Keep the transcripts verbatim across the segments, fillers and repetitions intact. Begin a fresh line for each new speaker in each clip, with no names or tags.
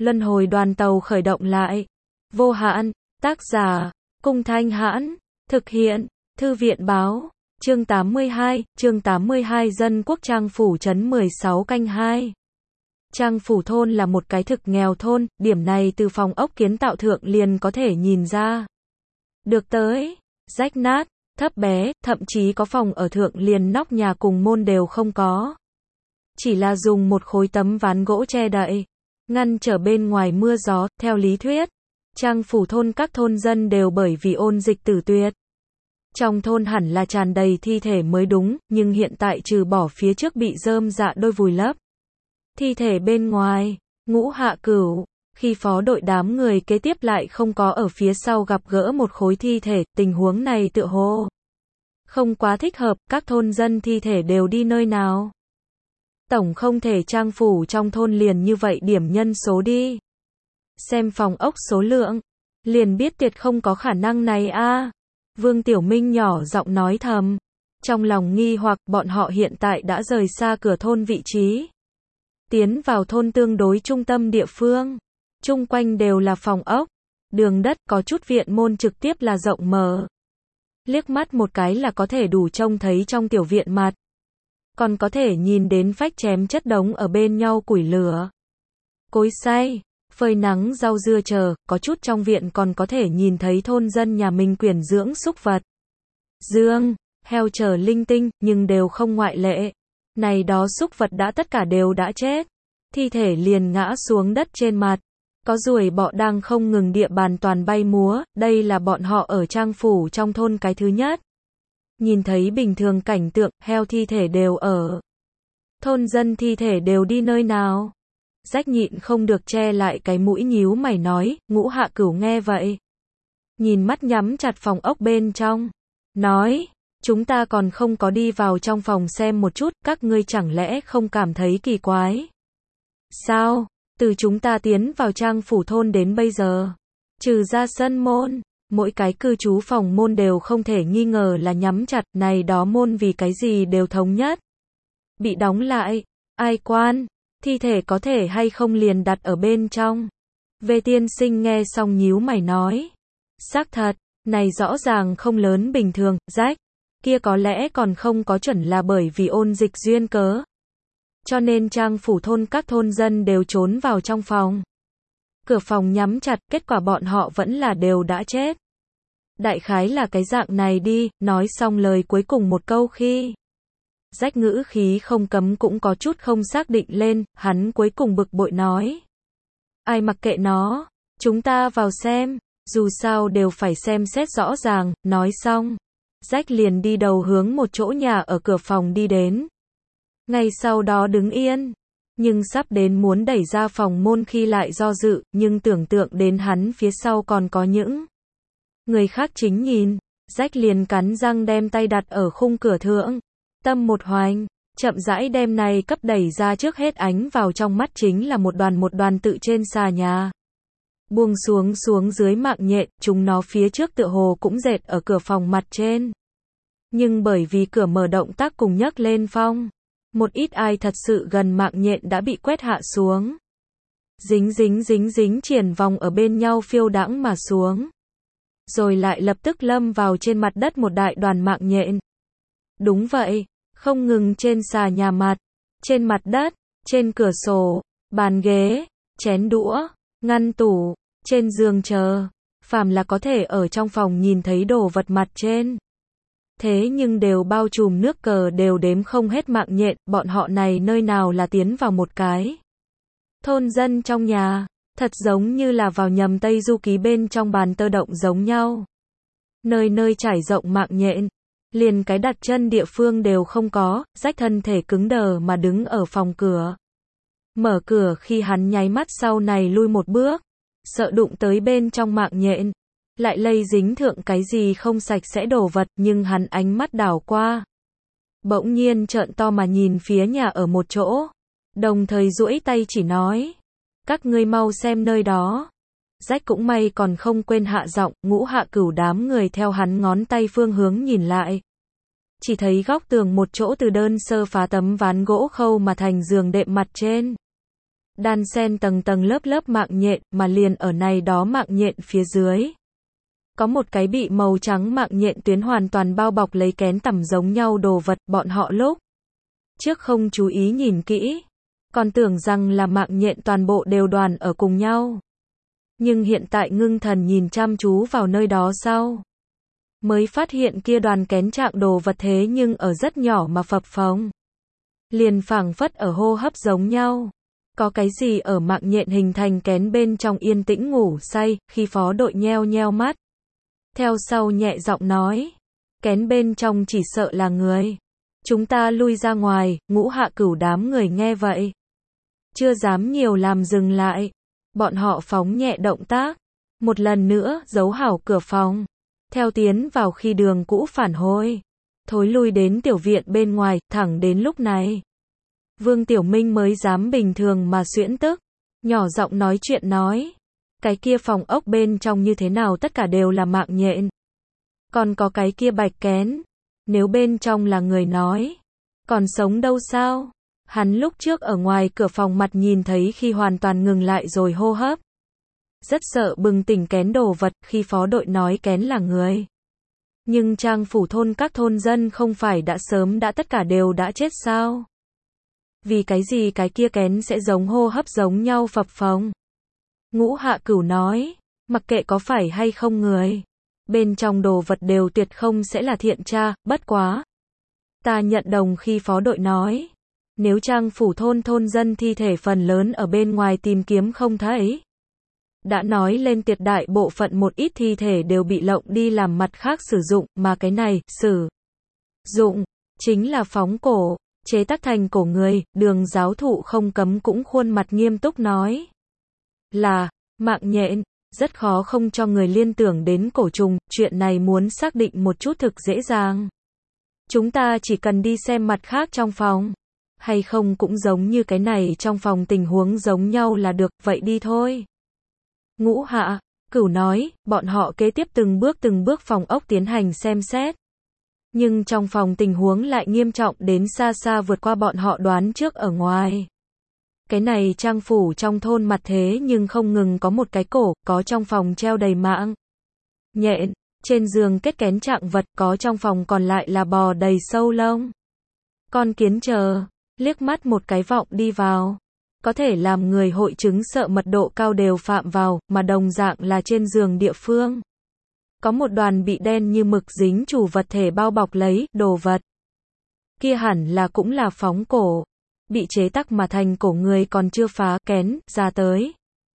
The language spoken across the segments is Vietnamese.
Luân hồi đoàn tàu khởi động lại. Vô hạn, tác giả, Cung Thanh Hãn, thực hiện, Thư viện Báo, chương tám mươi hai, chương tám mươi hai Dân Quốc Trang Phủ trấn mười sáu canh hai. Trang Phủ thôn là một cái thực nghèo thôn, điểm này từ phòng ốc kiến tạo thượng liền có thể nhìn ra. Được tới, rách nát, thấp bé, thậm chí có phòng ở thượng liền nóc nhà cùng môn đều không có. Chỉ là dùng một khối tấm ván gỗ che đậy, ngăn trở bên ngoài mưa gió, theo lý thuyết. Trang Phủ thôn các thôn dân đều bởi vì ôn dịch tử tuyệt. Trong thôn hẳn là tràn đầy thi thể mới đúng, nhưng hiện tại trừ bỏ phía trước bị rơm rạ đôi vùi lấp. Thi thể bên ngoài, Ngũ Hạ Cửu, khi phó đội đám người kế tiếp lại không có ở phía sau gặp gỡ một khối thi thể, tình huống này tựa hồ không quá thích hợp, các thôn dân thi thể đều đi nơi nào. Tổng không thể Trang Phủ trong thôn liền như vậy điểm nhân số đi. Xem phòng ốc số lượng, liền biết tuyệt không có khả năng này a. À. Vương Tiểu Minh nhỏ giọng nói thầm, trong lòng nghi hoặc bọn họ hiện tại đã rời xa cửa thôn vị trí. Tiến vào thôn tương đối trung tâm địa phương, chung quanh đều là phòng ốc, đường đất có chút viện môn trực tiếp là rộng mở. Liếc mắt một cái là có thể đủ trông thấy trong tiểu viện mặt. Còn có thể nhìn đến phách chém chất đống ở bên nhau củi lửa. Cối xay, phơi nắng rau dưa chờ, có chút trong viện còn có thể nhìn thấy thôn dân nhà mình quyển dưỡng súc vật. Dương, heo chờ linh tinh, nhưng đều không ngoại lệ. Này đó súc vật đã tất cả đều đã chết. Thi thể liền ngã xuống đất trên mặt. Có ruồi bọ đang không ngừng địa bàn toàn bay múa, đây là bọn họ ở Trang Phủ trong thôn cái thứ nhất. Nhìn thấy bình thường cảnh tượng, heo thi thể đều ở. Thôn dân thi thể đều đi nơi nào? Rách nhịn không được che lại cái mũi nhíu mày nói, Ngũ Hạ Cửu nghe vậy. Nhìn mắt nhắm chặt phòng ốc bên trong. Nói, chúng ta còn không có đi vào trong phòng xem một chút, các ngươi chẳng lẽ không cảm thấy kỳ quái? Sao? Từ chúng ta tiến vào Trang Phủ thôn đến bây giờ, trừ ra sân môn, mỗi cái cư trú phòng môn đều không thể nghi ngờ là nhắm chặt, này đó môn vì cái gì đều thống nhất. Bị đóng lại, ai quan, thi thể có thể hay không liền đặt ở bên trong. Về tiên sinh nghe xong nhíu mày nói, xác thật, này rõ ràng không lớn bình thường, rách, kia có lẽ còn không có chuẩn là bởi vì ôn dịch duyên cớ. Cho nên Trang Phủ thôn các thôn dân đều trốn vào trong phòng. Cửa phòng nhắm chặt, kết quả bọn họ vẫn là đều đã chết. Đại khái là cái dạng này đi, nói xong lời cuối cùng một câu khi. Rách ngữ khí không cấm cũng có chút không xác định lên, hắn cuối cùng bực bội nói. Ai mặc kệ nó, chúng ta vào xem, dù sao đều phải xem xét rõ ràng, nói xong. Rách liền đi đầu hướng một chỗ nhà ở cửa phòng đi đến. Ngay sau đó đứng yên, nhưng sắp đến muốn đẩy ra phòng môn khi lại do dự, nhưng tưởng tượng đến hắn phía sau còn có những người khác chính nhìn, rách liền cắn răng đem tay đặt ở khung cửa thượng, tâm một hoành, chậm rãi đem này cấp đẩy ra trước hết ánh vào trong mắt chính là một đoàn một đoàn tự trên xà nhà. Buông xuống xuống dưới mạng nhện, chúng nó phía trước tựa hồ cũng dệt ở cửa phòng mặt trên. Nhưng bởi vì cửa mở động tác cùng nhấc lên phong. Một ít ai thật sự gần mạng nhện đã bị quét hạ xuống. Dính dính dính dính triển vòng ở bên nhau phiêu đãng mà xuống. Rồi lại lập tức lâm vào trên mặt đất một đại đoàn mạng nhện. Đúng vậy, không ngừng trên xà nhà mặt, trên mặt đất, trên cửa sổ, bàn ghế, chén đũa, ngăn tủ, trên giường chờ, phàm là có thể ở trong phòng nhìn thấy đồ vật mặt trên. Thế nhưng đều bao trùm nước cờ đều đếm không hết mạng nhện, bọn họ này nơi nào là tiến vào một cái. Thôn dân trong nhà, thật giống như là vào nhầm Tây Du Ký bên trong bàn tơ động giống nhau. Nơi nơi trải rộng mạng nhện, liền cái đặt chân địa phương đều không có, rách thân thể cứng đờ mà đứng ở phòng cửa. Mở cửa khi hắn nháy mắt sau này lui một bước, sợ đụng tới bên trong mạng nhện. Lại lây dính thượng cái gì không sạch sẽ đồ vật, nhưng hắn ánh mắt đảo qua. Bỗng nhiên trợn to mà nhìn phía nhà ở một chỗ. Đồng thời duỗi tay chỉ nói. Các ngươi mau xem nơi đó. Rách cũng may còn không quên hạ giọng, Ngũ Hạ Cửu đám người theo hắn ngón tay phương hướng nhìn lại. Chỉ thấy góc tường một chỗ từ đơn sơ phá tấm ván gỗ khâu mà thành giường đệm mặt trên. đan xen tầng tầng lớp lớp mạng nhện, mà liền ở này đó mạng nhện phía dưới. Có một cái bị màu trắng mạng nhện tuyến hoàn toàn bao bọc lấy kén tằm giống nhau đồ vật, bọn họ lúc trước không chú ý nhìn kỹ, còn tưởng rằng là mạng nhện toàn bộ đều đoàn ở cùng nhau. Nhưng hiện tại ngưng thần nhìn chăm chú vào nơi đó sau, mới phát hiện kia đoàn kén trạng đồ vật thế nhưng ở rất nhỏ mà phập phồng. Liền phảng phất ở hô hấp giống nhau. Có cái gì ở mạng nhện hình thành kén bên trong yên tĩnh ngủ say, khi phó đội nheo nheo mắt. Theo sau nhẹ giọng nói, kén bên trong chỉ sợ là người. Chúng ta lui ra ngoài, Ngũ Hạ Cửu đám người nghe vậy. Chưa dám nhiều làm dừng lại. Bọn họ phóng nhẹ động tác. Một lần nữa, giấu hảo cửa phòng. Theo tiến vào khi đường cũ phản hồi. Thối lui đến tiểu viện bên ngoài, thẳng đến lúc này. Vương Tiểu Minh mới dám bình thường mà xuyễn tức. Nhỏ giọng nói chuyện nói. Cái kia phòng ốc bên trong như thế nào tất cả đều là mạng nhện. Còn có cái kia bạch kén. Nếu bên trong là người nói. Còn sống đâu sao? Hắn lúc trước ở ngoài cửa phòng mặt nhìn thấy khi hoàn toàn ngừng lại rồi hô hấp. Rất sợ bừng tỉnh kén đồ vật khi phó đội nói kén là người. Nhưng Trang Phủ thôn các thôn dân không phải đã sớm đã tất cả đều đã chết sao? Vì cái gì cái kia kén sẽ giống hô hấp giống nhau phập phồng? Ngũ Hạ Cửu nói, mặc kệ có phải hay không người. Bên trong đồ vật đều tuyệt không sẽ là thiện tra, bất quá. Ta nhận đồng khi phó đội nói. Nếu Trang Phủ thôn thôn dân thi thể phần lớn ở bên ngoài tìm kiếm không thấy. Đã nói lên tuyệt đại bộ phận một ít thi thể đều bị lộng đi làm mặt khác sử dụng, mà cái này, sử dụng, chính là phóng cổ, chế tác thành cổ người, Đường giáo thụ không cấm cũng khuôn mặt nghiêm túc nói. Là, mạng nhện, rất khó không cho người liên tưởng đến cổ trùng, chuyện này muốn xác định một chút thực dễ dàng. Chúng ta chỉ cần đi xem mặt khác trong phòng. Hay không cũng giống như cái này trong phòng tình huống giống nhau là được, vậy đi thôi. Ngũ Hạ Cửu nói, bọn họ kế tiếp từng bước từng bước phòng ốc tiến hành xem xét. Nhưng trong phòng tình huống lại nghiêm trọng đến xa xa vượt qua bọn họ đoán trước ở ngoài. Cái này Trang Phủ trong thôn mặt thế nhưng không ngừng có một cái cổ, có trong phòng treo đầy mạng nhện, trên giường kết kén trạng vật, có trong phòng còn lại là bò đầy sâu lông. Con kiến chờ, liếc mắt một cái vọng đi vào. Có thể làm người hội chứng sợ mật độ cao đều phạm vào, mà đồng dạng là trên giường địa phương. Có một đoàn bị đen như mực dính chủ vật thể bao bọc lấy, đồ vật. Kia hẳn là cũng là phóng cổ. Bị chế tác mà thành cổ người còn chưa phá kén, ra tới.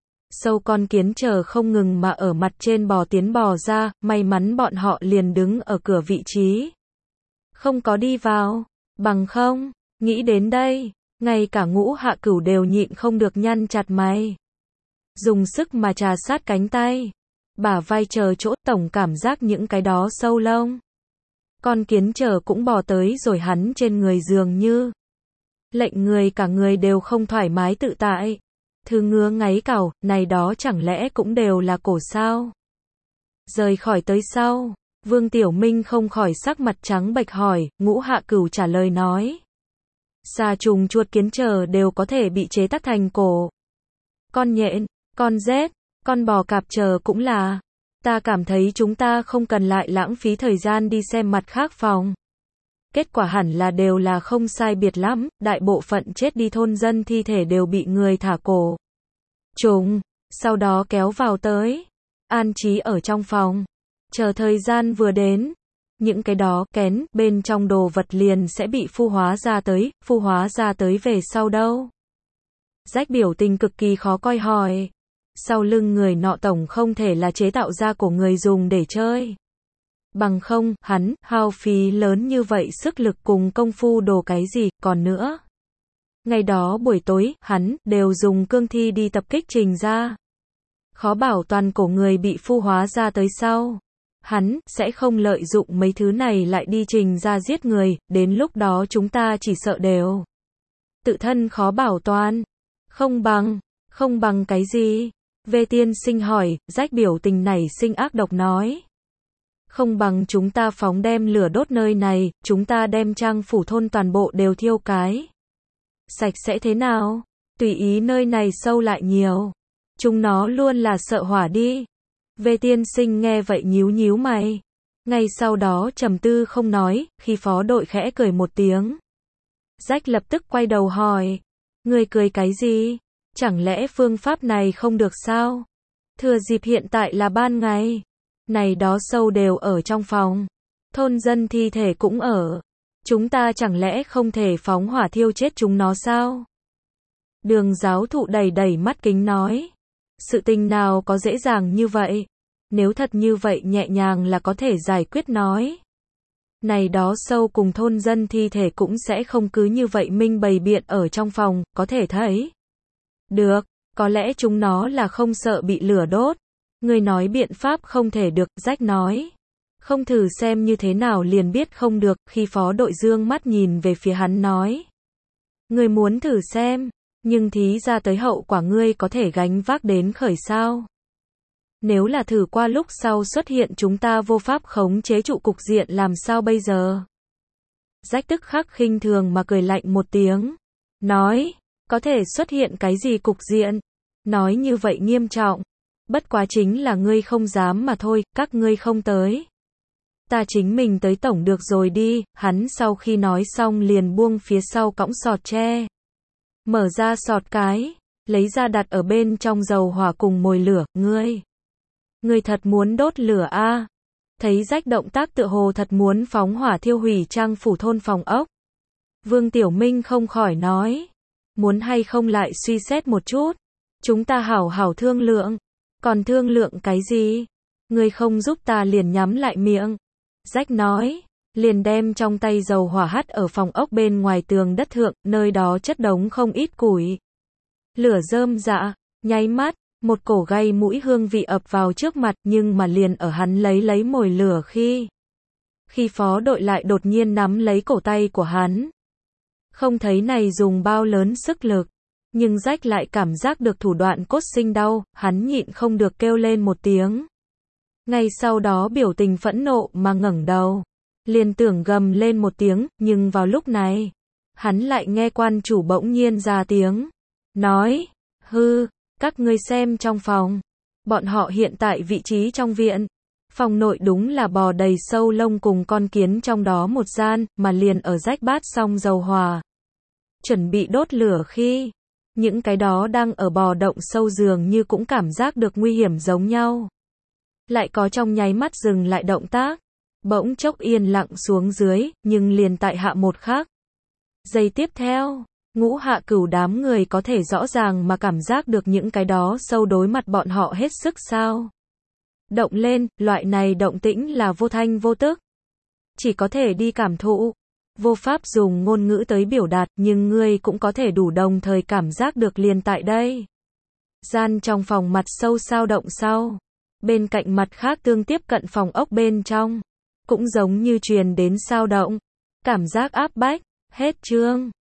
Sâu con kiến chờ không ngừng mà ở mặt trên bò tiến bò ra, may mắn bọn họ liền đứng ở cửa vị trí. Không có đi vào, bằng không, nghĩ đến đây. Ngay cả Ngũ Hạ Cửu đều nhịn không được nhăn chặt mày. Dùng sức mà trà sát cánh tay. Bả vai chờ chỗ tổng cảm giác những cái đó sâu lông. Con kiến chờ cũng bò tới rồi hắn trên người dường như. Lệnh người cả người đều không thoải mái tự tại. Thư ngứa ngáy cào, này đó chẳng lẽ cũng đều là cổ sao? Rời khỏi tới sau. Vương Tiểu Minh không khỏi sắc mặt trắng bệch hỏi, Ngũ Hạ Cửu trả lời nói. Xà trùng chuột kiến chờ đều có thể bị chế tác thành cổ. Con nhện, con rết, con bò cạp chờ cũng là. Ta cảm thấy chúng ta không cần lại lãng phí thời gian đi xem mặt khác phòng. Kết quả hẳn là đều là không sai biệt lắm, đại bộ phận chết đi thôn dân thi thể đều bị người thả cổ trùng, sau đó kéo vào tới, an trí ở trong phòng. Chờ thời gian vừa đến. Những cái đó, kén, bên trong đồ vật liền sẽ bị phu hóa ra tới, phu hóa ra tới về sau đâu. Rách biểu tình cực kỳ khó coi hỏi. Sau lưng người nọ tổng không thể là chế tạo ra của người dùng để chơi. Bằng không, hắn, hao phí lớn như vậy sức lực cùng công phu đồ cái gì, còn nữa. Ngày đó buổi tối, hắn, đều dùng cương thi đi tập kích Trình ra. Khó bảo toàn cổ người bị phu hóa ra tới sau. Hắn, sẽ không lợi dụng mấy thứ này lại đi Trình ra giết người, đến lúc đó chúng ta chỉ sợ đều. Tự thân khó bảo toàn. Không bằng, không bằng cái gì? Vê tiên sinh hỏi, rách biểu tình này sinh ác độc nói. Không bằng chúng ta phóng đem lửa đốt nơi này, chúng ta đem Trang Phủ thôn toàn bộ đều thiêu cái. Sạch sẽ thế nào? Tùy ý nơi này sâu lại nhiều. Chúng nó luôn là sợ hỏa đi. Về tiên sinh nghe vậy nhíu nhíu mày. Ngay sau đó trầm tư không nói, khi phó đội khẽ cười một tiếng. Rách lập tức quay đầu hỏi. Người cười cái gì? Chẳng lẽ phương pháp này không được sao? Thừa dịp hiện tại là ban ngày. Này đó sâu đều ở trong phòng. Thôn dân thi thể cũng ở. Chúng ta chẳng lẽ không thể phóng hỏa thiêu chết chúng nó sao? Đường giáo thụ đầy đầy mắt kính nói. Sự tình nào có dễ dàng như vậy? Nếu thật như vậy nhẹ nhàng là có thể giải quyết nói. Này đó sâu cùng thôn dân thi thể cũng sẽ không cứ như vậy minh bày biện ở trong phòng, có thể thấy. Được, có lẽ chúng nó là không sợ bị lửa đốt. Người nói biện pháp không thể được, Rách nói. Không thử xem như thế nào liền biết không được, khi phó đội dương mắt nhìn về phía hắn nói. Người muốn thử xem, nhưng thí ra tới hậu quả ngươi có thể gánh vác đến khởi sao. Nếu là thử qua lúc sau xuất hiện chúng ta vô pháp khống chế trụ cục diện làm sao bây giờ? Rách tức khắc khinh thường mà cười lạnh một tiếng. Nói, có thể xuất hiện cái gì cục diện? Nói như vậy nghiêm trọng. Bất quá chính là ngươi không dám mà thôi, các ngươi không tới. Ta chính mình tới tổng được rồi đi, hắn sau khi nói xong liền buông phía sau cõng sọt tre. Mở ra sọt cái, lấy ra đặt ở bên trong dầu hỏa cùng mồi lửa, ngươi. Ngươi thật muốn đốt lửa a? À? Thấy Rách động tác tựa hồ thật muốn phóng hỏa thiêu hủy trang phủ thôn phòng ốc. Vương Tiểu Minh không khỏi nói. Muốn hay không lại suy xét một chút. Chúng ta hảo hảo thương lượng. Còn thương lượng cái gì? Ngươi không giúp ta liền nhắm lại miệng. Rách nói. Liền đem trong tay dầu hỏa hắt ở phòng ốc bên ngoài tường đất thượng, nơi đó chất đống không ít củi. Lửa rơm rạ, nháy mắt, một cổ gây mũi hương vị ập vào trước mặt, nhưng mà liền ở hắn lấy lấy mồi lửa khi. Khi phó đội lại đột nhiên nắm lấy cổ tay của hắn. Không thấy này dùng bao lớn sức lực, nhưng Rách lại cảm giác được thủ đoạn cốt sinh đau, hắn nhịn không được kêu lên một tiếng. Ngay sau đó biểu tình phẫn nộ mà ngẩng đầu. Liền tưởng gầm lên một tiếng, nhưng vào lúc này, hắn lại nghe quan chủ bỗng nhiên ra tiếng. Nói, hư, các ngươi xem trong phòng. Bọn họ hiện tại vị trí trong viện. Phòng nội đúng là bò đầy sâu lông cùng con kiến trong đó một gian, mà liền ở Rách bát xong dầu hỏa. Chuẩn bị đốt lửa khi, những cái đó đang ở bò động sâu dường như cũng cảm giác được nguy hiểm giống nhau. Lại có trong nháy mắt dừng lại động tác. Bỗng chốc yên lặng xuống dưới, nhưng liền tại hạ một khắc. Giây tiếp theo, ngũ hạ cửu đám người có thể rõ ràng mà cảm giác được những cái đó sâu đối mặt bọn họ hết sức sao. Động lên, loại này động tĩnh là vô thanh vô tức. Chỉ có thể đi cảm thụ. Vô pháp dùng ngôn ngữ tới biểu đạt, nhưng ngươi cũng có thể đủ đồng thời cảm giác được liền tại đây. Gian trong phòng mặt sâu sao động sau. Bên cạnh mặt khác tương tiếp cận phòng ốc bên trong. Cũng giống như truyền đến sao động. Cảm giác áp bách. Hết chương.